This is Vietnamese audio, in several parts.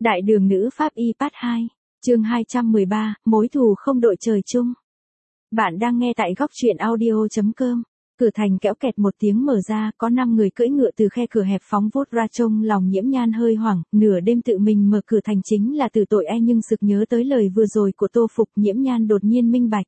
Đại đường nữ pháp y part 2, chương 213, mối thù không đội trời chung. Bạn đang nghe tại góc truyện audio.com. Cửa thành kéo kẹt một tiếng mở ra, có 5 người cưỡi ngựa từ khe cửa hẹp phóng vút ra. Trông lòng Nhiễm Nhan hơi hoảng, nửa đêm tự mình mở cửa thành chính là từ tội nhưng sực nhớ tới lời vừa rồi của Tô Phục, Nhiễm Nhan đột nhiên minh bạch.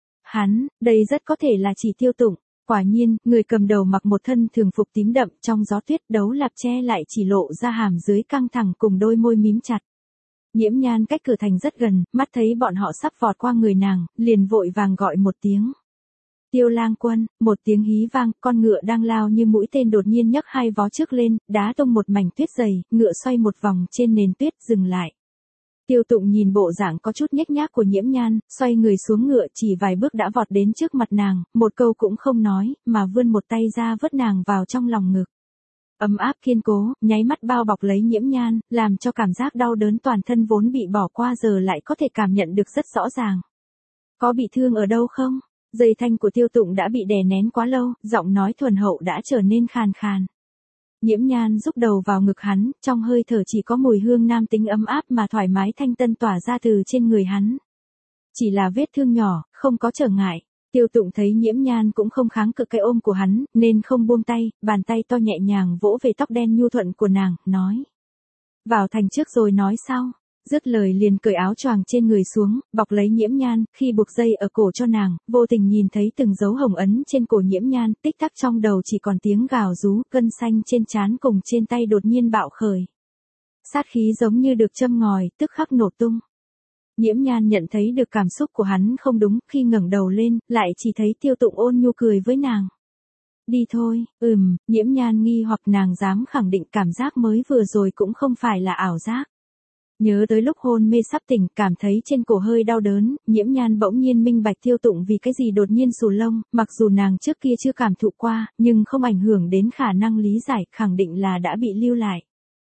Đây rất có thể là chỉ Tiêu Tụng. Quả nhiên, người cầm đầu mặc một thân thường phục tím đậm, trong gió tuyết đấu lạp che lại chỉ lộ ra hàm dưới căng thẳng cùng đôi môi mím chặt. Nhiễm Nhan cách cửa thành rất gần, mắt thấy bọn họ sắp vọt qua người nàng, liền vội vàng gọi một tiếng. Tiêu Lang Quân, một tiếng hí vang, con ngựa đang lao như mũi tên đột nhiên nhấc hai vó trước lên, đá tung một mảnh tuyết dày, ngựa xoay một vòng trên nền tuyết dừng lại. Tiêu Tụng nhìn bộ dạng có chút nhếch nhác của Nhiễm Nhan, xoay người xuống ngựa chỉ vài bước đã vọt đến trước mặt nàng, một câu cũng không nói, mà vươn một tay ra vớt nàng vào trong lòng ngực. Ấm áp kiên cố, nháy mắt bao bọc lấy Nhiễm Nhan, làm cho cảm giác đau đớn toàn thân vốn bị bỏ qua giờ lại có thể cảm nhận được rất rõ ràng. Có bị thương ở đâu không? Dây thanh của Tiêu Tụng đã bị đè nén quá lâu, giọng nói thuần hậu đã trở nên khàn khàn. Nhiễm Nhan rúc đầu vào ngực hắn, trong hơi thở chỉ có mùi hương nam tính ấm áp mà thoải mái thanh tân tỏa ra từ trên người hắn. Chỉ là vết thương nhỏ, không có trở ngại. Tiêu Tụng thấy Nhiễm Nhan cũng không kháng cự cái ôm của hắn, nên không buông tay, bàn tay to nhẹ nhàng vỗ về tóc đen nhu thuận của nàng, nói. Vào thành trước rồi nói sau. Dứt lời liền cởi áo choàng trên người xuống, bọc lấy Nhiễm Nhan, khi buộc dây ở cổ cho nàng, vô tình nhìn thấy từng dấu hồng ấn trên cổ Nhiễm Nhan, tích tắc trong đầu chỉ còn tiếng gào rú, gân xanh trên trán cùng trên tay đột nhiên bạo khởi. Sát khí giống như được châm ngòi, tức khắc nổ tung. Nhiễm Nhan nhận thấy được cảm xúc của hắn không đúng, khi ngẩng đầu lên, lại chỉ thấy Tiêu Tụng ôn nhu cười với nàng. Đi thôi, Nhiễm Nhan nghi hoặc nàng dám khẳng định cảm giác mới vừa rồi cũng không phải là ảo giác. Nhớ tới lúc hôn mê sắp tỉnh, cảm thấy trên cổ hơi đau đớn, Nhiễm Nhan bỗng nhiên minh bạch Tiêu Tụng vì cái gì đột nhiên xù lông, mặc dù nàng trước kia chưa cảm thụ qua, nhưng không ảnh hưởng đến khả năng lý giải, khẳng định là đã bị lưu lại.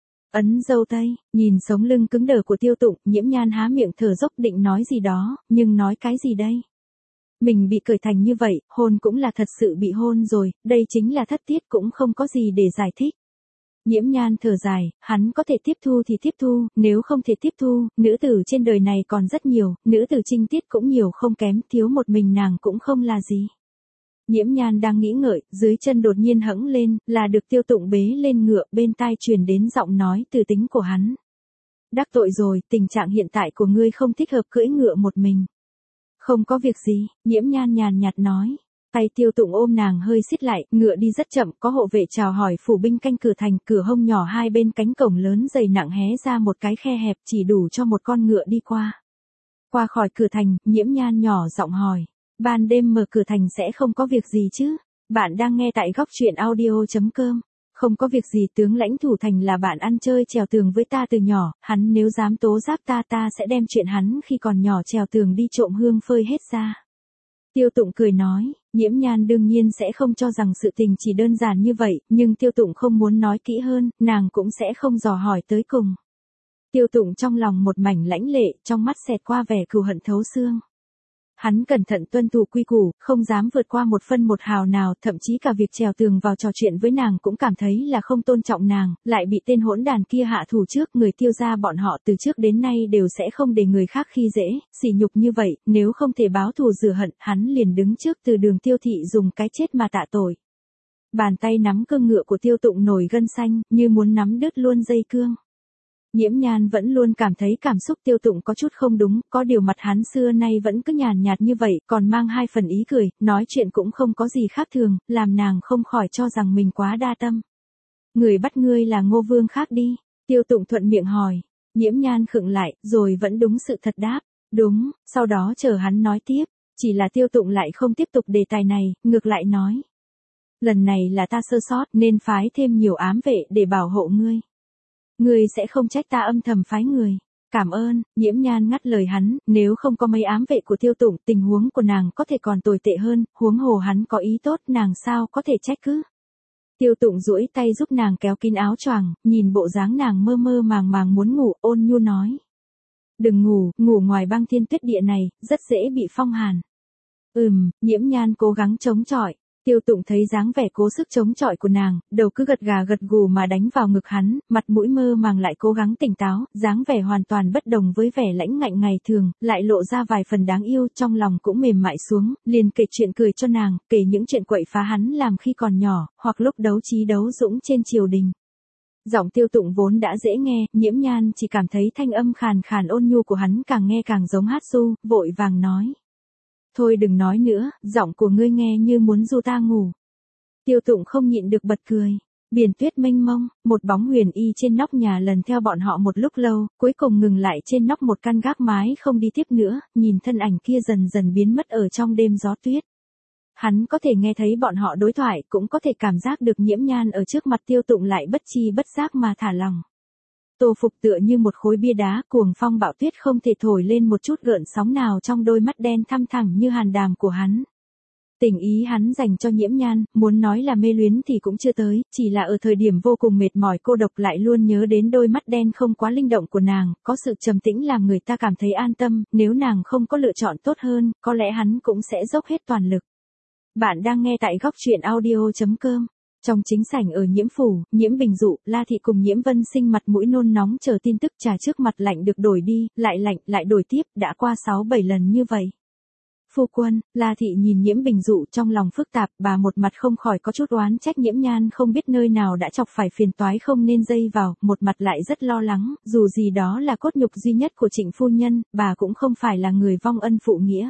Ấn dâu tây, nhìn sống lưng cứng đờ của Tiêu Tụng, Nhiễm Nhan há miệng thở dốc định nói gì đó, nhưng nói cái gì đây? Mình bị cởi thành như vậy, hôn cũng là thật sự bị hôn rồi, đây chính là thất tiết cũng không có gì để giải thích. Nhiễm Nhan thở dài, hắn có thể tiếp thu thì tiếp thu, nếu không thể tiếp thu, nữ tử trên đời này còn rất nhiều, nữ tử trinh tiết cũng nhiều không kém, thiếu một mình nàng cũng không là gì. Nhiễm Nhan đang nghĩ ngợi, dưới chân đột nhiên hẫng lên, là được Tiêu Tụng bế lên ngựa, bên tai truyền đến giọng nói từ tính của hắn. Đắc tội rồi, tình trạng hiện tại của ngươi không thích hợp cưỡi ngựa một mình. Không có việc gì, Nhiễm Nhan nhàn nhạt nói. Tay Tiêu Tụng ôm nàng hơi xiết lại, ngựa đi rất chậm, có hộ vệ chào hỏi phủ binh canh cửa thành, cửa hông nhỏ hai bên cánh cổng lớn dày nặng hé ra một cái khe hẹp chỉ đủ cho một con ngựa đi qua. Qua khỏi cửa thành, Nhiễm Nhan nhỏ giọng hỏi, ban đêm mở cửa thành sẽ không có việc gì chứ? Bạn đang nghe tại góc truyện audio.com. Không có việc gì, tướng lãnh thủ thành là bạn ăn chơi trèo tường với ta từ nhỏ, hắn nếu dám tố giác ta sẽ đem chuyện hắn khi còn nhỏ trèo tường đi trộm hương phơi hết ra. Tiêu Tụng cười nói, Nhiễm Nhan đương nhiên sẽ không cho rằng sự tình chỉ đơn giản như vậy, nhưng Tiêu Tụng không muốn nói kỹ hơn, nàng cũng sẽ không dò hỏi tới cùng. Tiêu Tụng trong lòng một mảnh lãnh lệ, trong mắt xẹt qua vẻ cừu hận thấu xương. Hắn cẩn thận tuân thủ quy củ, không dám vượt qua một phân một hào nào, thậm chí cả việc trèo tường vào trò chuyện với nàng cũng cảm thấy là không tôn trọng nàng, lại bị tên hỗn đàn kia hạ thủ trước, người Tiêu gia bọn họ từ trước đến nay đều sẽ không để người khác khi dễ, sỉ nhục như vậy, nếu không thể báo thù rửa hận, hắn liền đứng trước từ đường Tiêu thị dùng cái chết mà tạ tội. Bàn tay nắm cương ngựa của Tiêu Tụng nổi gân xanh, như muốn nắm đứt luôn dây cương. Nhiễm Nhan vẫn luôn cảm thấy cảm xúc Tiêu Tụng có chút không đúng, có điều mặt hắn xưa nay vẫn cứ nhàn nhạt như vậy, còn mang hai phần ý cười, nói chuyện cũng không có gì khác thường, làm nàng không khỏi cho rằng mình quá đa tâm. Người bắt ngươi là Ngô Vương khác đi, Tiêu Tụng thuận miệng hỏi. Nhiễm Nhan khựng lại, rồi vẫn đúng sự thật đáp, đúng, sau đó chờ hắn nói tiếp, chỉ là Tiêu Tụng lại không tiếp tục đề tài này, ngược lại nói. Lần này là ta sơ sót nên phái thêm nhiều ám vệ để bảo hộ ngươi. Ngươi sẽ không trách ta âm thầm phái người. Cảm ơn, Nhiễm Nhan ngắt lời hắn, nếu không có mấy ám vệ của Tiêu Tụng, tình huống của nàng có thể còn tồi tệ hơn, huống hồ hắn có ý tốt, nàng sao có thể trách cứ. Tiêu Tụng duỗi tay giúp nàng kéo kín áo choàng, nhìn bộ dáng nàng mơ mơ màng màng muốn ngủ, ôn nhu nói. Đừng ngủ, ngủ ngoài băng thiên tuyết địa này, rất dễ bị phong hàn. Nhiễm Nhan cố gắng chống chọi. Tiêu Tụng thấy dáng vẻ cố sức chống chọi của nàng, đầu cứ gật gà gật gù mà đánh vào ngực hắn, mặt mũi mơ màng lại cố gắng tỉnh táo, dáng vẻ hoàn toàn bất đồng với vẻ lãnh ngạnh ngày thường, lại lộ ra vài phần đáng yêu, trong lòng cũng mềm mại xuống, liền kể chuyện cười cho nàng, kể những chuyện quậy phá hắn làm khi còn nhỏ, hoặc lúc đấu trí đấu dũng trên triều đình. Giọng Tiêu Tụng vốn đã dễ nghe, Nhiễm Nhan chỉ cảm thấy thanh âm khàn khàn ôn nhu của hắn càng nghe càng giống hát ru, vội vàng nói. Thôi đừng nói nữa, giọng của ngươi nghe như muốn du ta ngủ. Tiêu Tụng không nhịn được bật cười. Biển tuyết mênh mông, một bóng huyền y trên nóc nhà lần theo bọn họ một lúc lâu, cuối cùng ngừng lại trên nóc một căn gác mái không đi tiếp nữa, nhìn thân ảnh kia dần dần biến mất ở trong đêm gió tuyết. Hắn có thể nghe thấy bọn họ đối thoại, cũng có thể cảm giác được Nhiễm Nhan ở trước mặt Tiêu Tụng lại bất chi bất giác mà thả lòng. Tô Phục tựa như một khối bia đá, cuồng phong bão tuyết không thể thổi lên một chút gợn sóng nào trong đôi mắt đen thăm thẳm như hàn đàm của hắn. Tình ý hắn dành cho Nhiễm Nhan, muốn nói là mê luyến thì cũng chưa tới, chỉ là ở thời điểm vô cùng mệt mỏi cô độc lại luôn nhớ đến đôi mắt đen không quá linh động của nàng, có sự trầm tĩnh làm người ta cảm thấy an tâm, nếu nàng không có lựa chọn tốt hơn, có lẽ hắn cũng sẽ dốc hết toàn lực. Bạn đang nghe tại góc truyện audio.com. Trong chính sảnh ở Nhiễm phủ, Nhiễm Bình Dụ, La Thị cùng Nhiễm Vân Sinh mặt mũi nôn nóng chờ tin tức trà trước mặt lạnh được đổi đi, lại lạnh, lại đổi tiếp, đã qua 6-7 lần như vậy. Phu quân, La Thị nhìn Nhiễm Bình Dụ trong lòng phức tạp, bà một mặt không khỏi có chút oán trách Nhiễm Nhan không biết nơi nào đã chọc phải phiền toái không nên dây vào, một mặt lại rất lo lắng, dù gì đó là cốt nhục duy nhất của Trịnh phu nhân, bà cũng không phải là người vong ân phụ nghĩa.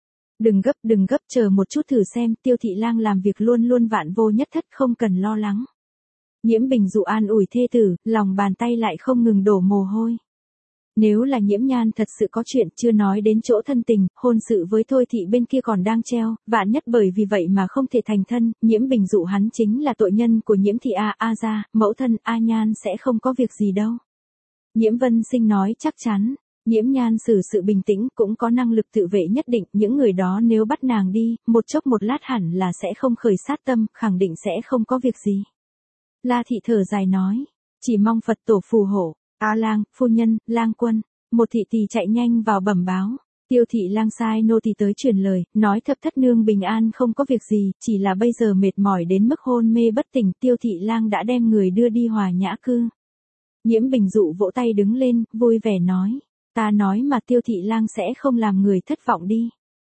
Đừng gấp, chờ một chút thử xem, Tiêu thị lang làm việc luôn luôn vạn vô nhất thất, không cần lo lắng. Nhiễm Bình Dụ an ủi thê tử, lòng bàn tay lại không ngừng đổ mồ hôi. Nếu là Nhiễm Nhan thật sự có chuyện, chưa nói đến chỗ thân tình, hôn sự với Thôi thị bên kia còn đang treo, vạn nhất bởi vì vậy mà không thể thành thân, Nhiễm Bình Dụ hắn chính là tội nhân của Nhiễm thị A gia, mẫu thân A Nhan sẽ không có việc gì đâu. Nhiễm Vân Sinh nói chắc chắn. Nhiễm Nhan xử sự bình tĩnh, cũng có năng lực tự vệ nhất định, những người đó nếu bắt nàng đi, một chốc một lát hẳn là sẽ không khởi sát tâm, khẳng định sẽ không có việc gì. La Thị thở dài nói, chỉ mong Phật tổ phù hộ. A lang, phu nhân, lang quân. Một thị tỳ chạy nhanh vào bẩm báo. Tiêu thị lang sai nô tỳ tới truyền lời, nói thập thất nương bình an không có việc gì, chỉ là bây giờ mệt mỏi đến mức hôn mê bất tỉnh. Tiêu thị lang đã đem người đưa đi Hòa Nhã cư. Nhiễm Bình Dụ vỗ tay đứng lên, vui vẻ nói. Ta nói mà Tiêu thị lang sẽ không làm người thất vọng đi.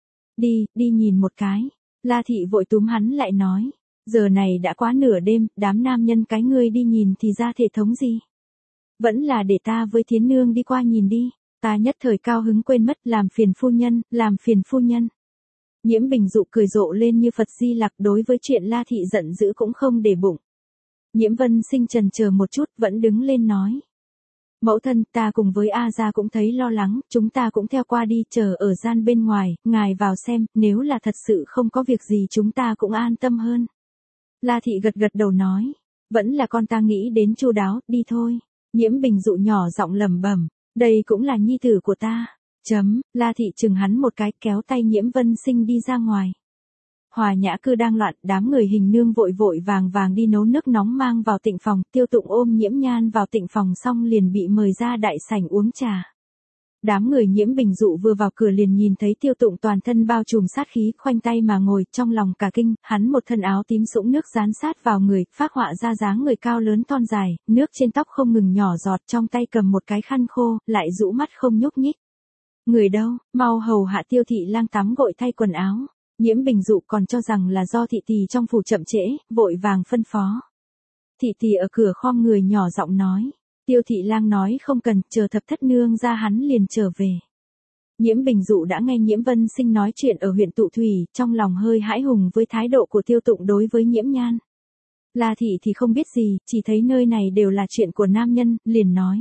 Đi nhìn một cái. La Thị vội túm hắn lại nói. Giờ này đã quá nửa đêm, đám nam nhân cái ngươi đi nhìn thì ra thể thống gì. Vẫn là để ta với Thiến nương đi qua nhìn đi. Ta nhất thời cao hứng quên mất, làm phiền phu nhân. Nhiễm Bình Dụ cười rộ lên như Phật Di Lặc, đối với chuyện La Thị giận dữ cũng không để bụng. Nhiễm Vân Sinh chần chờ một chút, vẫn đứng lên nói. Mẫu thân, ta cùng với A gia cũng thấy lo lắng, chúng ta cũng theo qua đi, chờ ở gian bên ngoài, ngài vào xem, nếu là thật sự không có việc gì chúng ta cũng an tâm hơn. La Thị gật đầu nói, vẫn là con ta nghĩ đến chu đáo, đi thôi. Nhiễm Bình Dụ nhỏ giọng lẩm bẩm, đây cũng là nhi tử của ta. La Thị chừng hắn một cái, kéo tay Nhiễm Vân Sinh đi ra ngoài. Hòa Nhã cư đang loạn, đám người hình nương vội vàng đi nấu nước nóng mang vào tịnh phòng, Tiêu Tụng ôm Nhiễm Nhan vào tịnh phòng xong liền bị mời ra đại sảnh uống trà. Đám người Nhiễm Bình Dụ vừa vào cửa liền nhìn thấy Tiêu Tụng toàn thân bao trùm sát khí, khoanh tay mà ngồi, trong lòng cả kinh, hắn một thân áo tím sũng nước dán sát vào người, phác họa ra dáng người cao lớn thon dài, nước trên tóc không ngừng nhỏ giọt, trong tay cầm một cái khăn khô, lại rũ mắt không nhúc nhích. Người đâu, mau hầu hạ Tiêu thị lang tắm gội thay quần áo. Nhiễm Bình Dụ còn cho rằng là do thị tỳ trong phủ chậm trễ, vội vàng phân phó. Thị tỳ ở cửa khom người nhỏ giọng nói. Tiêu thị lang nói không cần, chờ thập thất nương ra hắn liền trở về. Nhiễm Bình Dụ đã nghe Nhiễm Vân Sinh nói chuyện ở huyện Tụ Thủy, trong lòng hơi hãi hùng với thái độ của Tiêu Tụng đối với Nhiễm Nhan. La Thị thì không biết gì, chỉ thấy nơi này đều là chuyện của nam nhân, liền nói.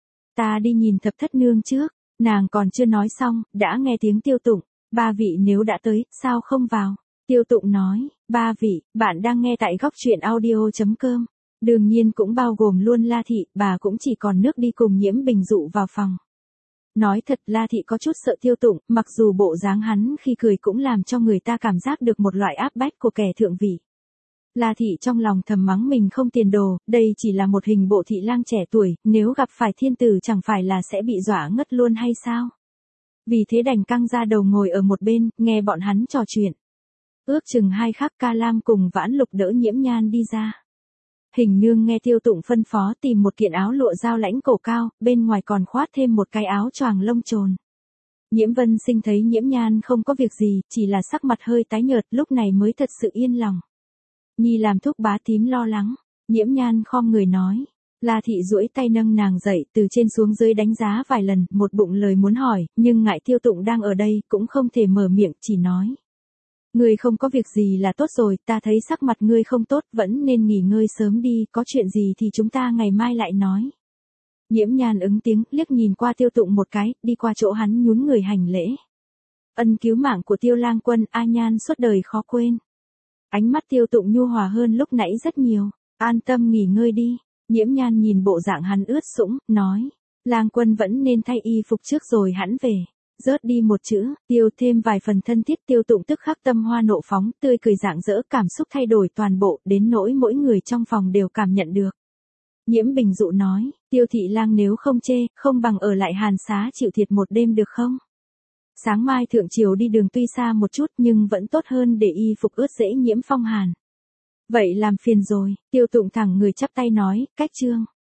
Ta đi nhìn thập thất nương trước, nàng còn chưa nói xong, đã nghe tiếng Tiêu Tụng. Ba vị nếu đã tới, sao không vào? Tiêu Tụng nói, ba vị, bạn đang nghe tại góc truyện audio.com. Đương nhiên cũng bao gồm luôn La Thị, bà cũng chỉ còn nước đi cùng Nhiễm Bình Dụ vào phòng. Nói thật, La Thị có chút sợ Tiêu Tụng, mặc dù bộ dáng hắn khi cười cũng làm cho người ta cảm giác được một loại áp bách của kẻ thượng vị. La Thị trong lòng thầm mắng mình không tiền đồ, đây chỉ là một hình bộ thị lang trẻ tuổi, nếu gặp phải thiên tử chẳng phải là sẽ bị dọa ngất luôn hay sao? Vì thế đành căng ra đầu ngồi ở một bên, nghe bọn hắn trò chuyện. Ước chừng 2 khắc Ca Lam cùng Vãn Lục đỡ Nhiễm Nhan đi ra. Hình nương nghe Tiêu Tụng phân phó tìm một kiện áo lụa dao lãnh cổ cao, bên ngoài còn khoác thêm một cái áo choàng lông trồn. Nhiễm Vân Sinh thấy Nhiễm Nhan không có việc gì, chỉ là sắc mặt hơi tái nhợt, lúc này mới thật sự yên lòng. Nhi làm thúc bá tím lo lắng, Nhiễm Nhan khom người nói. La Thị duỗi tay nâng nàng dậy, từ trên xuống dưới đánh giá vài lần, một bụng lời muốn hỏi, nhưng ngại Tiêu Tụng đang ở đây, cũng không thể mở miệng, chỉ nói. Ngươi không có việc gì là tốt rồi, ta thấy sắc mặt ngươi không tốt, vẫn nên nghỉ ngơi sớm đi, có chuyện gì thì chúng ta ngày mai lại nói. Nhiễm Nhan ứng tiếng, liếc nhìn qua Tiêu Tụng một cái, đi qua chỗ hắn nhún người hành lễ. Ân cứu mạng của Tiêu Lang Quân, A Nhan suốt đời khó quên. Ánh mắt Tiêu Tụng nhu hòa hơn lúc nãy rất nhiều, an tâm nghỉ ngơi đi. Nhiễm Nhan nhìn bộ dạng hắn ướt sũng, nói. Lang Quân vẫn nên thay y phục trước rồi hẵng về. Rớt đi một chữ, tiêu thêm vài phần thân thiết. Tiêu Tụng tức khắc tâm hoa nộ phóng, tươi cười rạng rỡ, cảm xúc thay đổi toàn bộ, đến nỗi mỗi người trong phòng đều cảm nhận được. Nhiễm Bình Dụ nói, Tiêu thị lang nếu không chê, không bằng ở lại Hàn Xá chịu thiệt một đêm được không? Sáng mai thượng triều đi đường tuy xa một chút nhưng vẫn tốt hơn để y phục ướt dễ nhiễm phong hàn. Vậy làm phiền rồi, Tiêu Tụng thẳng người chắp tay nói, cách trương.